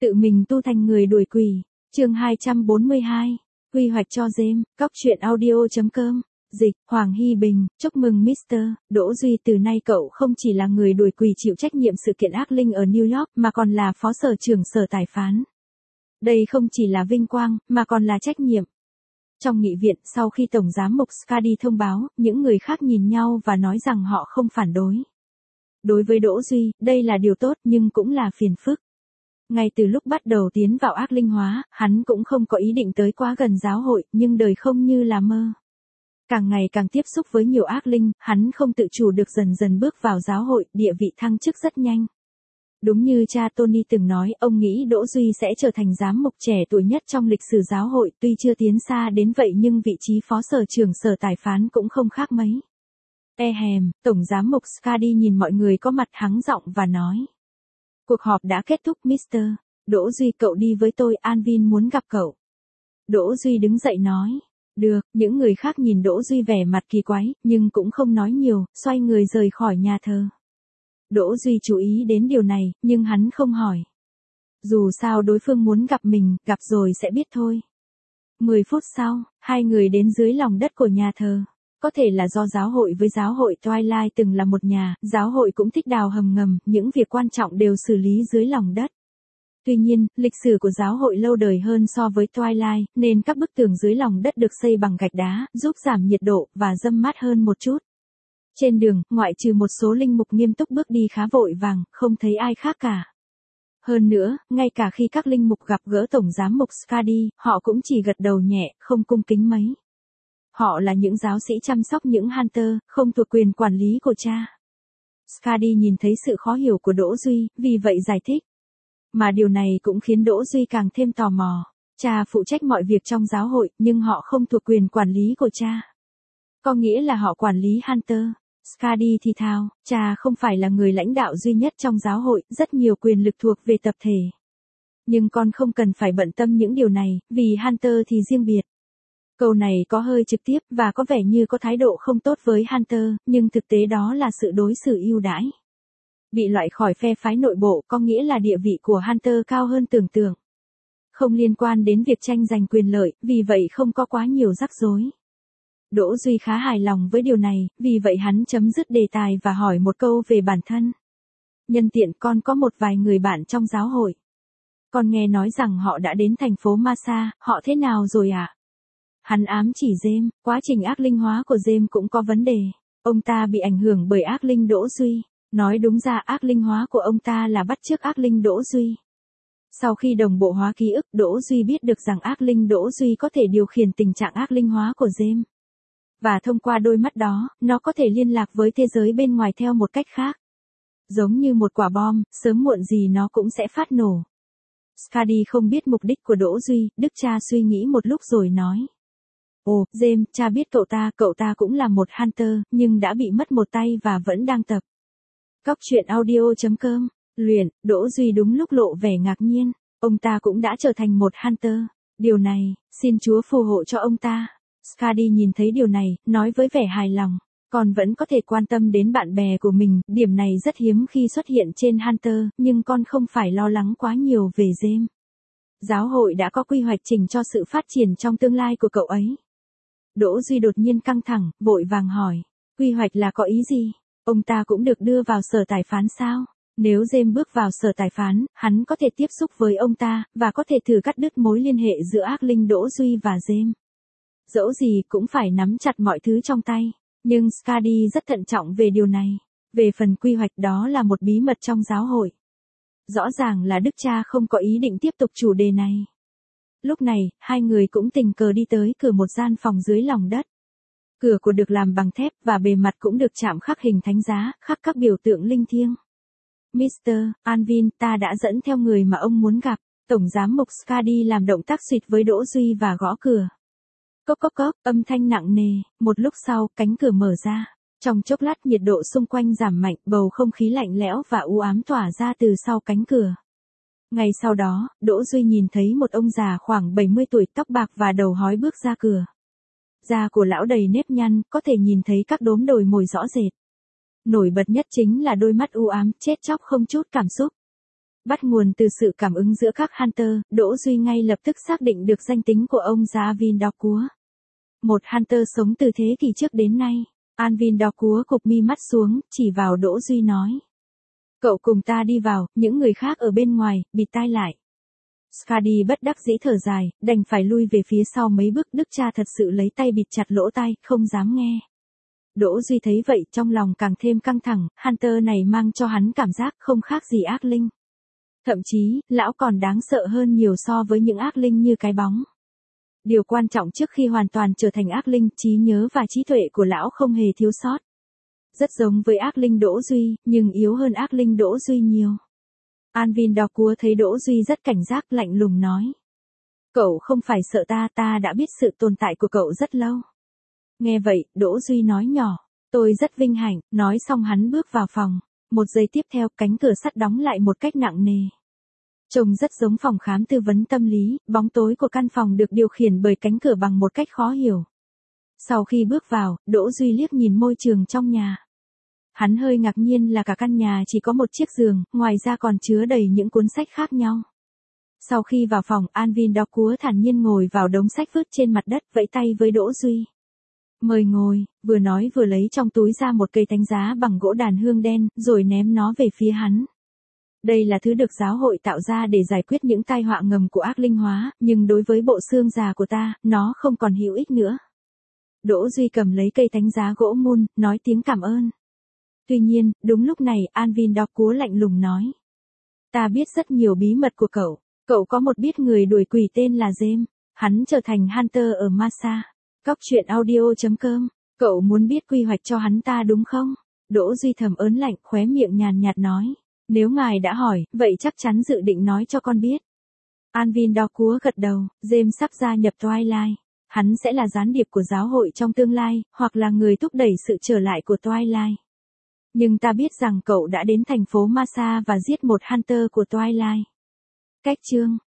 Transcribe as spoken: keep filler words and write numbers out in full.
Tự mình tu thành người đuổi quỷ. Chương hai trăm bốn mươi hai. Quy hoạch cho James. Cóc truyện audio chấm com. Dịch, Hoàng Hy Bình, chúc mừng mít tơ Đỗ Duy, từ nay cậu không chỉ là người đuổi quỷ chịu trách nhiệm sự kiện ác linh ở New York mà còn là phó sở trưởng sở tài phán. Đây không chỉ là vinh quang, mà còn là trách nhiệm. Trong nghị viện, sau khi Tổng giám mục Scady thông báo, những người khác nhìn nhau và nói rằng họ không phản đối. Đối với Đỗ Duy, đây là điều tốt nhưng cũng là phiền phức. Ngay từ lúc bắt đầu tiến vào ác linh hóa, hắn cũng không có ý định tới quá gần giáo hội, nhưng đời không như là mơ. Càng ngày càng tiếp xúc với nhiều ác linh, hắn không tự chủ được dần dần bước vào giáo hội, địa vị thăng chức rất nhanh. Đúng như cha Tony từng nói, ông nghĩ Đỗ Duy sẽ trở thành giám mục trẻ tuổi nhất trong lịch sử giáo hội, tuy chưa tiến xa đến vậy nhưng vị trí phó sở trưởng sở tài phán cũng không khác mấy. Ehem, Tổng giám mục Scady nhìn mọi người có mặt hắng giọng và nói. Cuộc họp đã kết thúc mít tơ Đỗ Duy, cậu đi với tôi, Alvin muốn gặp cậu. Đỗ Duy đứng dậy nói. Được, những người khác nhìn Đỗ Duy vẻ mặt kỳ quái, nhưng cũng không nói nhiều, xoay người rời khỏi nhà thờ. Đỗ Duy chú ý đến điều này, nhưng hắn không hỏi. Dù sao đối phương muốn gặp mình, gặp rồi sẽ biết thôi. Mười phút sau, hai người đến dưới lòng đất của nhà thờ. Có thể là do giáo hội với giáo hội Twilight từng là một nhà, giáo hội cũng thích đào hầm ngầm, những việc quan trọng đều xử lý dưới lòng đất. Tuy nhiên, lịch sử của giáo hội lâu đời hơn so với Twilight, nên các bức tường dưới lòng đất được xây bằng gạch đá, giúp giảm nhiệt độ và râm mát hơn một chút. Trên đường, ngoại trừ một số linh mục nghiêm túc bước đi khá vội vàng, không thấy ai khác cả. Hơn nữa, ngay cả khi các linh mục gặp gỡ Tổng giám mục Scady, họ cũng chỉ gật đầu nhẹ, không cung kính mấy. Họ là những giáo sĩ chăm sóc những Hunter, không thuộc quyền quản lý của cha. Scady nhìn thấy sự khó hiểu của Đỗ Duy, vì vậy giải thích. Mà điều này cũng khiến Đỗ Duy càng thêm tò mò. Cha phụ trách mọi việc trong giáo hội, nhưng họ không thuộc quyền quản lý của cha. Có nghĩa là họ quản lý Hunter. Scady thì thào, cha không phải là người lãnh đạo duy nhất trong giáo hội, rất nhiều quyền lực thuộc về tập thể. Nhưng con không cần phải bận tâm những điều này, vì Hunter thì riêng biệt. Câu này có hơi trực tiếp và có vẻ như có thái độ không tốt với Hunter, nhưng thực tế đó là sự đối xử ưu đãi. Bị loại khỏi phe phái nội bộ có nghĩa là địa vị của Hunter cao hơn tưởng tượng. Không liên quan đến việc tranh giành quyền lợi, vì vậy không có quá nhiều rắc rối. Đỗ Duy khá hài lòng với điều này, vì vậy hắn chấm dứt đề tài và hỏi một câu về bản thân. Nhân tiện, con có một vài người bạn trong giáo hội. Con nghe nói rằng họ đã đến thành phố Massa, họ thế nào rồi ạ? À? Hắn ám chỉ James, quá trình ác linh hóa của James cũng có vấn đề. Ông ta bị ảnh hưởng bởi ác linh Đỗ Duy. Nói đúng ra ác linh hóa của ông ta là bắt chước ác linh Đỗ Duy. Sau khi đồng bộ hóa ký ức, Đỗ Duy biết được rằng ác linh Đỗ Duy có thể điều khiển tình trạng ác linh hóa của James. Và thông qua đôi mắt đó, nó có thể liên lạc với thế giới bên ngoài theo một cách khác. Giống như một quả bom, sớm muộn gì nó cũng sẽ phát nổ. Scady không biết mục đích của Đỗ Duy, đức cha suy nghĩ một lúc rồi nói. Ồ, James, cha biết cậu ta, cậu ta cũng là một Hunter, nhưng đã bị mất một tay và vẫn đang tập. Cóc truyện audio chấm com. Luyện, Đỗ Duy đúng lúc lộ vẻ ngạc nhiên. Ông ta cũng đã trở thành một Hunter. Điều này, xin Chúa phù hộ cho ông ta. Scady nhìn thấy điều này, nói với vẻ hài lòng. Con vẫn có thể quan tâm đến bạn bè của mình, điểm này rất hiếm khi xuất hiện trên Hunter, nhưng con không phải lo lắng quá nhiều về James. Giáo hội đã có quy hoạch trình cho sự phát triển trong tương lai của cậu ấy. Đỗ Duy đột nhiên căng thẳng, vội vàng hỏi. Quy hoạch là có ý gì? Ông ta cũng được đưa vào sở tài phán sao? Nếu James bước vào sở tài phán, hắn có thể tiếp xúc với ông ta, và có thể thử cắt đứt mối liên hệ giữa ác linh Đỗ Duy và James. Dẫu gì cũng phải nắm chặt mọi thứ trong tay. Nhưng Scady rất thận trọng về điều này. Về phần quy hoạch, đó là một bí mật trong giáo hội. Rõ ràng là đức cha không có ý định tiếp tục chủ đề này. Lúc này, hai người cũng tình cờ đi tới cửa một gian phòng dưới lòng đất. Cửa của được làm bằng thép và bề mặt cũng được chạm khắc hình thánh giá, khắc các biểu tượng linh thiêng. mít tơ Alvin, ta đã dẫn theo người mà ông muốn gặp. Tổng giám mục Scady làm động tác suýt với Đỗ Duy và gõ cửa. Cốc cốc cốc, âm thanh nặng nề, một lúc sau, cánh cửa mở ra. Trong chốc lát nhiệt độ xung quanh giảm mạnh, bầu không khí lạnh lẽo và u ám tỏa ra từ sau cánh cửa. Ngay sau đó, Đỗ Duy nhìn thấy một ông già khoảng bảy mươi tuổi, tóc bạc và đầu hói bước ra cửa. Da của lão đầy nếp nhăn, có thể nhìn thấy các đốm đồi mồi rõ rệt. Nổi bật nhất chính là đôi mắt u ám, chết chóc không chút cảm xúc. Bắt nguồn từ sự cảm ứng giữa các Hunter, Đỗ Duy ngay lập tức xác định được danh tính của ông Arvin Đọc-Cúa. Một Hunter sống từ thế kỷ trước đến nay. Arvin Đọc-Cúa cụp mi mắt xuống, chỉ vào Đỗ Duy nói. Cậu cùng ta đi vào, những người khác ở bên ngoài, bịt tai lại. Skadi bất đắc dĩ thở dài, đành phải lui về phía sau mấy bước. Đức cha thật sự lấy tay bịt chặt lỗ tai, không dám nghe. Đỗ Duy thấy vậy trong lòng càng thêm căng thẳng, Hunter này mang cho hắn cảm giác không khác gì ác linh. Thậm chí, lão còn đáng sợ hơn nhiều so với những ác linh như cái bóng. Điều quan trọng trước khi hoàn toàn trở thành ác linh, trí nhớ và trí tuệ của lão không hề thiếu sót. Rất giống với ác linh Đỗ Duy, nhưng yếu hơn ác linh Đỗ Duy nhiều. Arvin Đọc-Cúa thấy Đỗ Duy rất cảnh giác, lạnh lùng nói. Cậu không phải sợ ta, ta đã biết sự tồn tại của cậu rất lâu. Nghe vậy, Đỗ Duy nói nhỏ, tôi rất vinh hạnh, nói xong hắn bước vào phòng. Một giây tiếp theo, cánh cửa sắt đóng lại một cách nặng nề. Trông rất giống phòng khám tư vấn tâm lý, bóng tối của căn phòng được điều khiển bởi cánh cửa bằng một cách khó hiểu. Sau khi bước vào, Đỗ Duy liếc nhìn môi trường trong nhà. Hắn hơi ngạc nhiên là cả căn nhà chỉ có một chiếc giường, ngoài ra còn chứa đầy những cuốn sách khác nhau. Sau khi vào phòng, Arvin Đọc-Cúa thản nhiên ngồi vào đống sách vứt trên mặt đất, vẫy tay với Đỗ Duy. Mời ngồi, vừa nói vừa lấy trong túi ra một cây thánh giá bằng gỗ đàn hương đen, rồi ném nó về phía hắn. Đây là thứ được giáo hội tạo ra để giải quyết những tai họa ngầm của ác linh hóa, nhưng đối với bộ xương già của ta, nó không còn hữu ích nữa. Đỗ Duy cầm lấy cây thánh giá gỗ mun, nói tiếng cảm ơn. Tuy nhiên, đúng lúc này, Arvin Đọc-Cúa lạnh lùng nói. Ta biết rất nhiều bí mật của cậu. Cậu có một biết người đuổi quỷ tên là James. Hắn trở thành Hunter ở Masa. Cóc truyện audio chấm com. Cậu muốn biết quy hoạch cho hắn ta đúng không? Đỗ Duy thầm ớn lạnh, khóe miệng nhàn nhạt nói. Nếu ngài đã hỏi, vậy chắc chắn dự định nói cho con biết. Arvin Đọc-Cúa gật đầu, James sắp gia nhập Twilight. Hắn sẽ là gián điệp của giáo hội trong tương lai, hoặc là người thúc đẩy sự trở lại của Twilight. Nhưng ta biết rằng cậu đã đến thành phố Masa và giết một Hunter của Twilight. Cách chương